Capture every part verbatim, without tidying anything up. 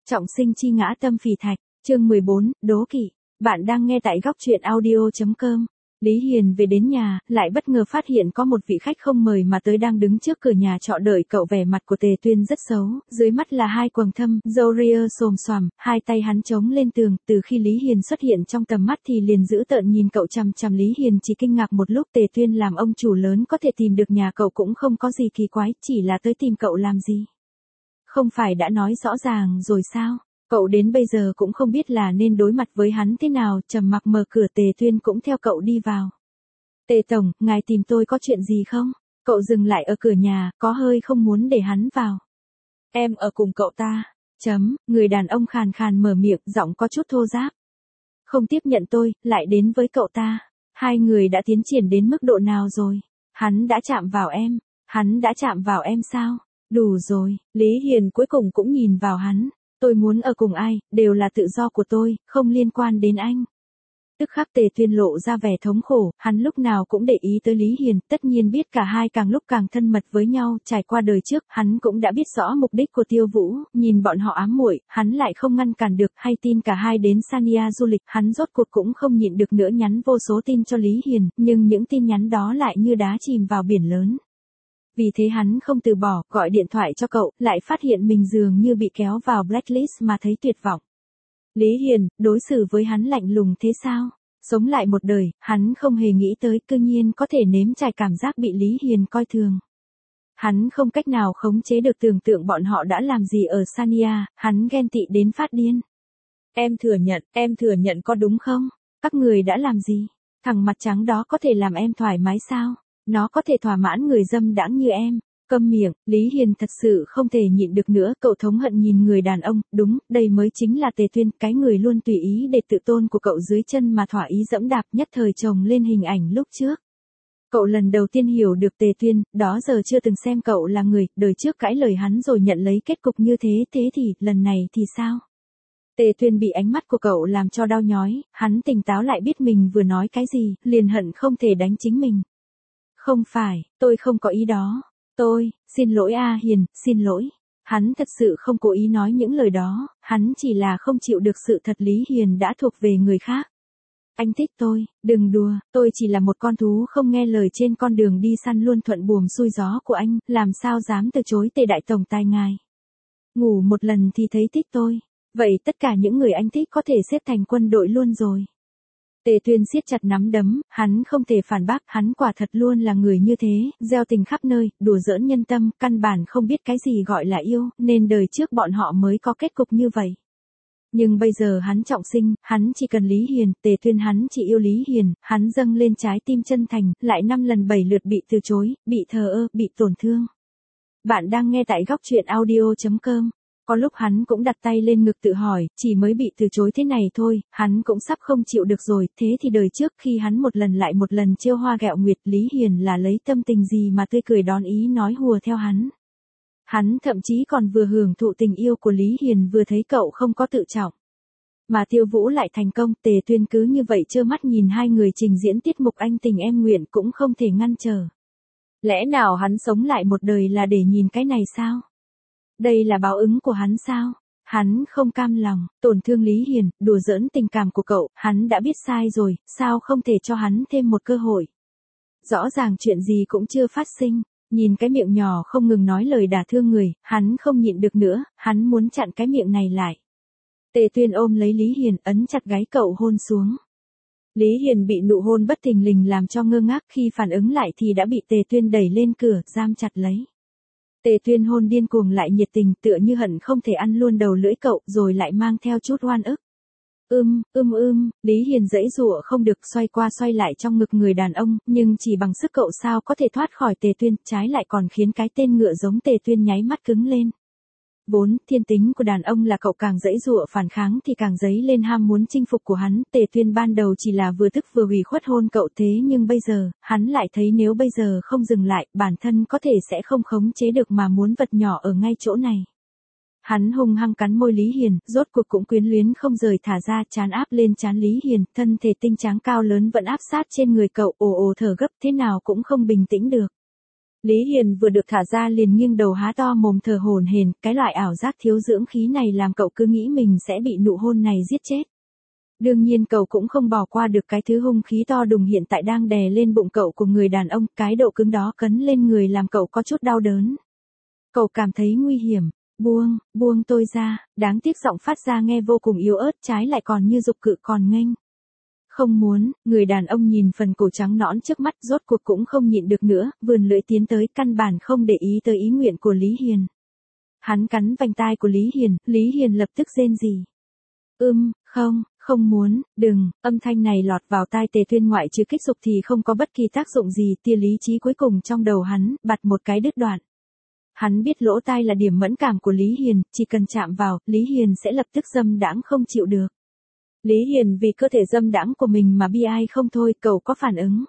Trọng sinh chi ngã tâm phì thạch, chương mười bốn, đố kỵ. Bạn đang nghe tại góc truyện audio chấm com. Lý Hiền về đến nhà, lại bất ngờ phát hiện có một vị khách không mời mà tới đang đứng trước cửa nhà trọ đợi cậu. Vẻ mặt của Tề Tuyên rất xấu, dưới mắt là hai quầng thâm, râu ria xồm xoàm, hai tay hắn chống lên tường. Từ khi Lý Hiền xuất hiện trong tầm mắt thì liền giữ tợn nhìn cậu chằm chằm. Lý Hiền chỉ kinh ngạc một lúc. Tề Tuyên làm ông chủ lớn có thể tìm được nhà cậu cũng không có gì kỳ quái, chỉ là tới tìm cậu làm gì? Không phải đã nói rõ ràng rồi sao? Cậu đến bây giờ cũng không biết là nên đối mặt với hắn thế nào. Trầm mặc mở cửa, Tề Tuyên cũng theo cậu đi vào. Tề tổng, ngài tìm tôi có chuyện gì không? Cậu dừng lại ở cửa nhà, có hơi không muốn để hắn vào. Em ở cùng cậu ta. Chấm, người đàn ông khàn khàn mở miệng, giọng có chút thô ráp. Không tiếp nhận tôi, lại đến với cậu ta. Hai người đã tiến triển đến mức độ nào rồi? Hắn đã chạm vào em. Hắn đã chạm vào em sao? Đủ rồi, Lý Hiền cuối cùng cũng nhìn vào hắn. Tôi muốn ở cùng ai, đều là tự do của tôi, không liên quan đến anh. Tức khắc Tề Tuyên lộ ra vẻ thống khổ, hắn lúc nào cũng để ý tới Lý Hiền, tất nhiên biết cả hai càng lúc càng thân mật với nhau. Trải qua đời trước, hắn cũng đã biết rõ mục đích của Tiêu Vũ, nhìn bọn họ ám muội, hắn lại không ngăn cản được. Hay tin cả hai đến Sanya du lịch, hắn rốt cuộc cũng không nhịn được nữa, nhắn vô số tin cho Lý Hiền, nhưng những tin nhắn đó lại như đá chìm vào biển lớn. Vì thế hắn không từ bỏ, gọi điện thoại cho cậu, lại phát hiện mình dường như bị kéo vào blacklist mà thấy tuyệt vọng. Lý Hiền, đối xử với hắn lạnh lùng thế sao? Sống lại một đời, hắn không hề nghĩ tới cư nhiên có thể nếm trải cảm giác bị Lý Hiền coi thường. Hắn không cách nào khống chế được tưởng tượng bọn họ đã làm gì ở Sanya, hắn ghen tị đến phát điên. Em thừa nhận, em thừa nhận có đúng không? Các người đã làm gì? Thằng mặt trắng đó có thể làm em thoải mái sao? Nó có thể thỏa mãn người dâm đãng như em. Câm miệng, Lý Hiền thật sự không thể nhịn được nữa. Cậu thống hận nhìn người đàn ông, đúng, đây mới chính là Tề Tuyên, cái người luôn tùy ý để tự tôn của cậu dưới chân mà thỏa ý dẫm đạp, nhất thời chồng lên hình ảnh lúc trước. Cậu lần đầu tiên hiểu được Tề Tuyên, đó giờ chưa từng xem cậu là người, đời trước cãi lời hắn rồi nhận lấy kết cục như thế, thế thì, lần này thì sao? Tề Tuyên bị ánh mắt của cậu làm cho đau nhói, hắn tỉnh táo lại biết mình vừa nói cái gì, liền hận không thể đánh chính mình. Không phải, tôi không có ý đó. Tôi, xin lỗi A Hiền, xin lỗi. Hắn thật sự không cố ý nói những lời đó, hắn chỉ là không chịu được sự thật Lý Hiền đã thuộc về người khác. Anh thích tôi, đừng đùa, tôi chỉ là một con thú không nghe lời trên con đường đi săn luôn thuận buồm xuôi gió của anh, làm sao dám từ chối Tề đại tổng tài ngài. Ngủ một lần thì thấy thích tôi, vậy tất cả những người anh thích có thể xếp thành quân đội luôn rồi. Tề Tuyên siết chặt nắm đấm, hắn không thể phản bác, hắn quả thật luôn là người như thế, gieo tình khắp nơi, đùa giỡn nhân tâm, căn bản không biết cái gì gọi là yêu, nên đời trước bọn họ mới có kết cục như vậy. Nhưng bây giờ hắn trọng sinh, hắn chỉ cần Lý Hiền. Tề Tuyên hắn chỉ yêu Lý Hiền, hắn dâng lên trái tim chân thành, lại năm lần bảy lượt bị từ chối, bị thờ ơ, bị tổn thương. Bạn đang nghe tại góc truyện audio chấm com. Có lúc hắn cũng đặt tay lên ngực tự hỏi, chỉ mới bị từ chối thế này thôi, hắn cũng sắp không chịu được rồi. Thế thì đời trước khi hắn một lần lại một lần trêu hoa ghẹo nguyệt, Lý Hiền là lấy tâm tình gì mà tươi cười đón ý nói hùa theo hắn. Hắn thậm chí còn vừa hưởng thụ tình yêu của Lý Hiền vừa thấy cậu không có tự trọng. Mà Tiêu Vũ lại thành công. Tề Tuyên cứ như vậy trơ mắt nhìn hai người trình diễn tiết mục anh tình em nguyện cũng không thể ngăn trở. Lẽ nào hắn sống lại một đời là để nhìn cái này sao? Đây là báo ứng của hắn sao? Hắn không cam lòng, tổn thương Lý Hiền, đùa giỡn tình cảm của cậu, hắn đã biết sai rồi, sao không thể cho hắn thêm một cơ hội? Rõ ràng chuyện gì cũng chưa phát sinh, nhìn cái miệng nhỏ không ngừng nói lời đả thương người, hắn không nhịn được nữa, hắn muốn chặn cái miệng này lại. Tề Tuyên ôm lấy Lý Hiền, ấn chặt gáy cậu hôn xuống. Lý Hiền bị nụ hôn bất thình lình làm cho ngơ ngác, khi phản ứng lại thì đã bị Tề Tuyên đẩy lên cửa, giam chặt lấy. Tề Tuyên hôn điên cuồng lại nhiệt tình, tựa như hận không thể ăn luôn đầu lưỡi cậu, rồi lại mang theo chút oan ức. Ưm, ưm ưm, Lý Hiền giãy giụa không được, xoay qua xoay lại trong ngực người đàn ông, nhưng chỉ bằng sức cậu sao có thể thoát khỏi Tề Tuyên, trái lại còn khiến cái tên ngựa giống Tề Tuyên nháy mắt cứng lên. Vốn, thiên tính của đàn ông là cậu càng giãy giụa phản kháng thì càng dấy lên ham muốn chinh phục của hắn. Tề Tuyên ban đầu chỉ là vừa tức vừa ủy khuất hôn cậu, thế nhưng bây giờ, hắn lại thấy nếu bây giờ không dừng lại, bản thân có thể sẽ không khống chế được mà muốn vật nhỏ ở ngay chỗ này. Hắn hung hăng cắn môi Lý Hiền, rốt cuộc cũng quyến luyến không rời thả ra, trán áp lên trán Lý Hiền, thân thể tinh tráng cao lớn vẫn áp sát trên người cậu, ồ ồ thở gấp thế nào cũng không bình tĩnh được. Lý Hiền vừa được thả ra liền nghiêng đầu há to mồm thở hổn hển, cái loại ảo giác thiếu dưỡng khí này làm cậu cứ nghĩ mình sẽ bị nụ hôn này giết chết. Đương nhiên cậu cũng không bỏ qua được cái thứ hung khí to đùng hiện tại đang đè lên bụng cậu của người đàn ông, cái độ cứng đó cấn lên người làm cậu có chút đau đớn. Cậu cảm thấy nguy hiểm, buông, buông tôi ra, đáng tiếc giọng phát ra nghe vô cùng yếu ớt trái lại còn như dục cự còn nghênh. Không muốn, người đàn ông nhìn phần cổ trắng nõn trước mắt rốt cuộc cũng không nhịn được nữa, vươn lưỡi tiến tới căn bản không để ý tới ý nguyện của Lý Hiền. Hắn cắn vành tai của Lý Hiền, Lý Hiền lập tức rên rỉ. Ưm, không, không muốn, đừng, âm thanh này lọt vào tai Tề Tuyên ngoại trừ kích dục thì không có bất kỳ tác dụng gì, tia lý trí cuối cùng trong đầu hắn, bặt một cái đứt đoạn. Hắn biết lỗ tai là điểm mẫn cảm của Lý Hiền, chỉ cần chạm vào, Lý Hiền sẽ lập tức dâm đãng không chịu được. Lý Hiền vì cơ thể dâm đãng của mình mà bi ai không thôi, cậu có phản ứng.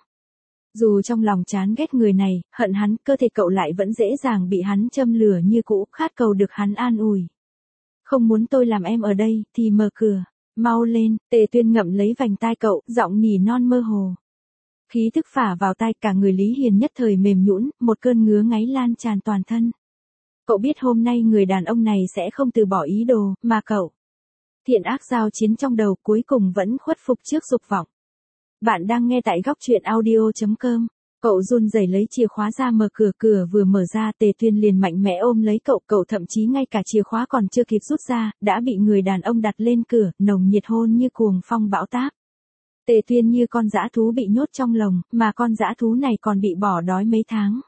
Dù trong lòng chán ghét người này, hận hắn, cơ thể cậu lại vẫn dễ dàng bị hắn châm lửa như cũ, khát cầu được hắn an ủi. Không muốn tôi làm em ở đây, thì mở cửa, mau lên, Tề Tuyên ngậm lấy vành tai cậu, giọng nỉ non mơ hồ. Khí thức phả vào tai cả người Lý Hiền nhất thời mềm nhũn, một cơn ngứa ngáy lan tràn toàn thân. Cậu biết hôm nay người đàn ông này sẽ không từ bỏ ý đồ, mà cậu. Thiện ác giao chiến trong đầu cuối cùng vẫn khuất phục trước dục vọng. Bạn đang nghe tại góc truyện audio chấm com. Cậu run rẩy lấy chìa khóa ra mở cửa, cửa vừa mở ra Tề Tuyên liền mạnh mẽ ôm lấy cậu, cậu thậm chí ngay cả chìa khóa còn chưa kịp rút ra, đã bị người đàn ông đặt lên cửa, nồng nhiệt hôn như cuồng phong bão táp. Tề Tuyên như con dã thú bị nhốt trong lồng, mà con dã thú này còn bị bỏ đói mấy tháng.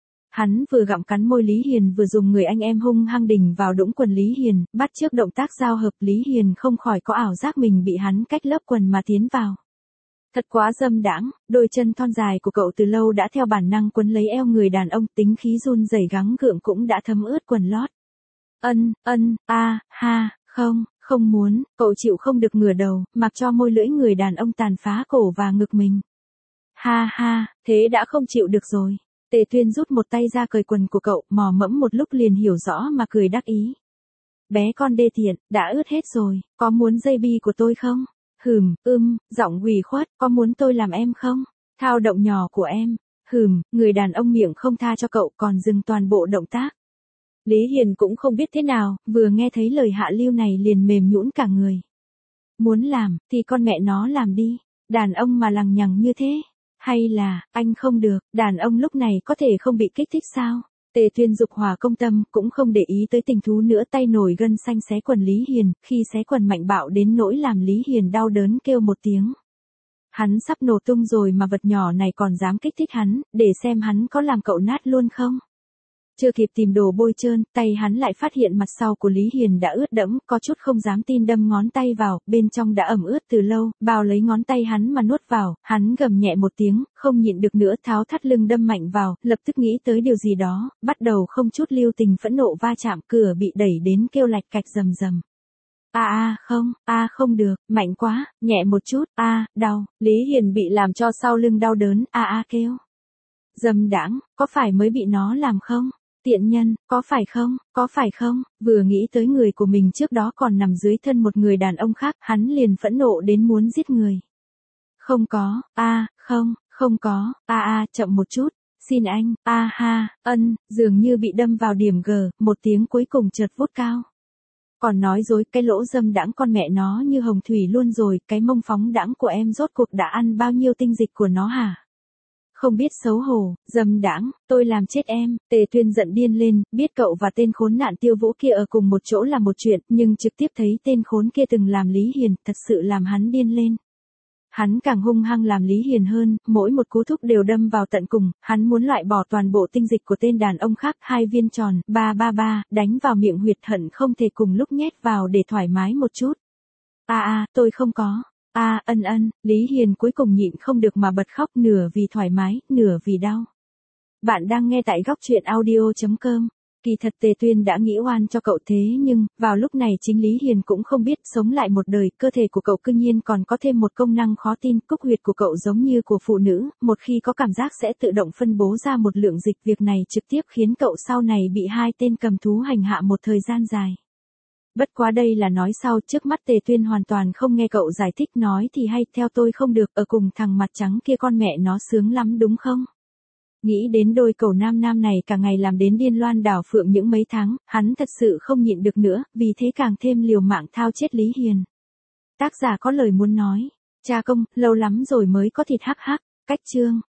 Hắn vừa gặm cắn môi Lý Hiền vừa dùng người anh em hung hăng đỉnh vào đũng quần Lý Hiền, bắt chước động tác giao hợp Lý Hiền không khỏi có ảo giác mình bị hắn cách lớp quần mà tiến vào. Thật quá dâm đãng, đôi chân thon dài của cậu từ lâu đã theo bản năng quấn lấy eo người đàn ông, tính khí run rẩy gắng gượng cũng đã thấm ướt quần lót. Ân, ân, a, ha, không, không muốn, cậu chịu không được ngửa đầu, mặc cho môi lưỡi người đàn ông tàn phá cổ và ngực mình. Ha ha, thế đã không chịu được rồi. Tề Tuyên rút một tay ra cởi quần của cậu, mò mẫm một lúc liền hiểu rõ mà cười đắc ý. Bé con đê tiện, đã ướt hết rồi, có muốn dây bi của tôi không? Hừm, ưm, giọng ủy khuất, có muốn tôi làm em không? Thao động nhỏ của em. Hừm, người đàn ông miệng không tha cho cậu còn dừng toàn bộ động tác. Lý Hiền cũng không biết thế nào, vừa nghe thấy lời hạ lưu này liền mềm nhũn cả người. Muốn làm, thì con mẹ nó làm đi, đàn ông mà lằng nhằng như thế. Hay là, anh không được, đàn ông lúc này có thể không bị kích thích sao? Tề Tuyên dục hòa công tâm, cũng không để ý tới tình thú nữa, tay nổi gân xanh xé quần Lý Hiền, khi xé quần mạnh bạo đến nỗi làm Lý Hiền đau đớn kêu một tiếng. Hắn sắp nổ tung rồi mà vật nhỏ này còn dám kích thích hắn, để xem hắn có làm cậu nát luôn không? Chưa kịp tìm đồ bôi trơn, tay hắn lại phát hiện mặt sau của Lý Hiền đã ướt đẫm, có chút không dám tin đâm ngón tay vào, bên trong đã ẩm ướt từ lâu, bao lấy ngón tay hắn mà nuốt vào, hắn gầm nhẹ một tiếng, không nhịn được nữa tháo thắt lưng đâm mạnh vào, lập tức nghĩ tới điều gì đó, bắt đầu không chút lưu tình phẫn nộ va chạm, cửa bị đẩy đến kêu lạch cạch rầm rầm. A a không, a không được, mạnh quá, nhẹ một chút, a, đau, Lý Hiền bị làm cho sau lưng đau đớn, a a kêu. Dâm đãng, có phải mới bị nó làm không? Tiện nhân, có phải không, có phải không, vừa nghĩ tới người của mình trước đó còn nằm dưới thân một người đàn ông khác, hắn liền phẫn nộ đến muốn giết người. Không có, a, không, không có, a a, chậm một chút, xin anh, a ha, ân, dường như bị đâm vào điểm G, một tiếng cuối cùng chợt vút cao. Còn nói dối, cái lỗ dâm đãng con mẹ nó như hồng thủy luôn rồi, cái mông phóng đãng của em rốt cuộc đã ăn bao nhiêu tinh dịch của nó hả? Không biết xấu hổ, dâm đãng, tôi làm chết em. Tề Tuyên giận điên lên, biết cậu và tên khốn nạn Tiêu Vũ kia ở cùng một chỗ là một chuyện, nhưng trực tiếp thấy tên khốn kia từng làm Lý Hiền, thật sự làm hắn điên lên. Hắn càng hung hăng làm Lý Hiền hơn, mỗi một cú thúc đều đâm vào tận cùng, hắn muốn loại bỏ toàn bộ tinh dịch của tên đàn ông khác, hai viên tròn, ba ba ba, đánh vào miệng huyệt hận không thể cùng lúc nhét vào để thoải mái một chút. A a, tôi không có. A, à, ân ân, Lý Hiền cuối cùng nhịn không được mà bật khóc, nửa vì thoải mái, nửa vì đau. Bạn đang nghe tại góc truyện audio chấm com. Kỳ thật Tề Tuyên đã nghĩ oan cho cậu thế nhưng, vào lúc này chính Lý Hiền cũng không biết sống lại một đời, cơ thể của cậu cư nhiên còn có thêm một công năng khó tin, cúc huyệt của cậu giống như của phụ nữ, một khi có cảm giác sẽ tự động phân bố ra một lượng dịch, việc này trực tiếp khiến cậu sau này bị hai tên cầm thú hành hạ một thời gian dài. Bất quá đây là nói sau, trước mắt Tề Tuyên hoàn toàn không nghe cậu giải thích, nói thì hay, theo tôi không được, ở cùng thằng mặt trắng kia con mẹ nó sướng lắm đúng không? Nghĩ đến đôi cầu nam nam này cả ngày làm đến điên loan đảo phượng những mấy tháng, hắn thật sự không nhịn được nữa, vì thế càng thêm liều mạng thao chết Lý Hiền. Tác giả có lời muốn nói. Cha công, lâu lắm rồi mới có thịt hắc hắc, cách chương.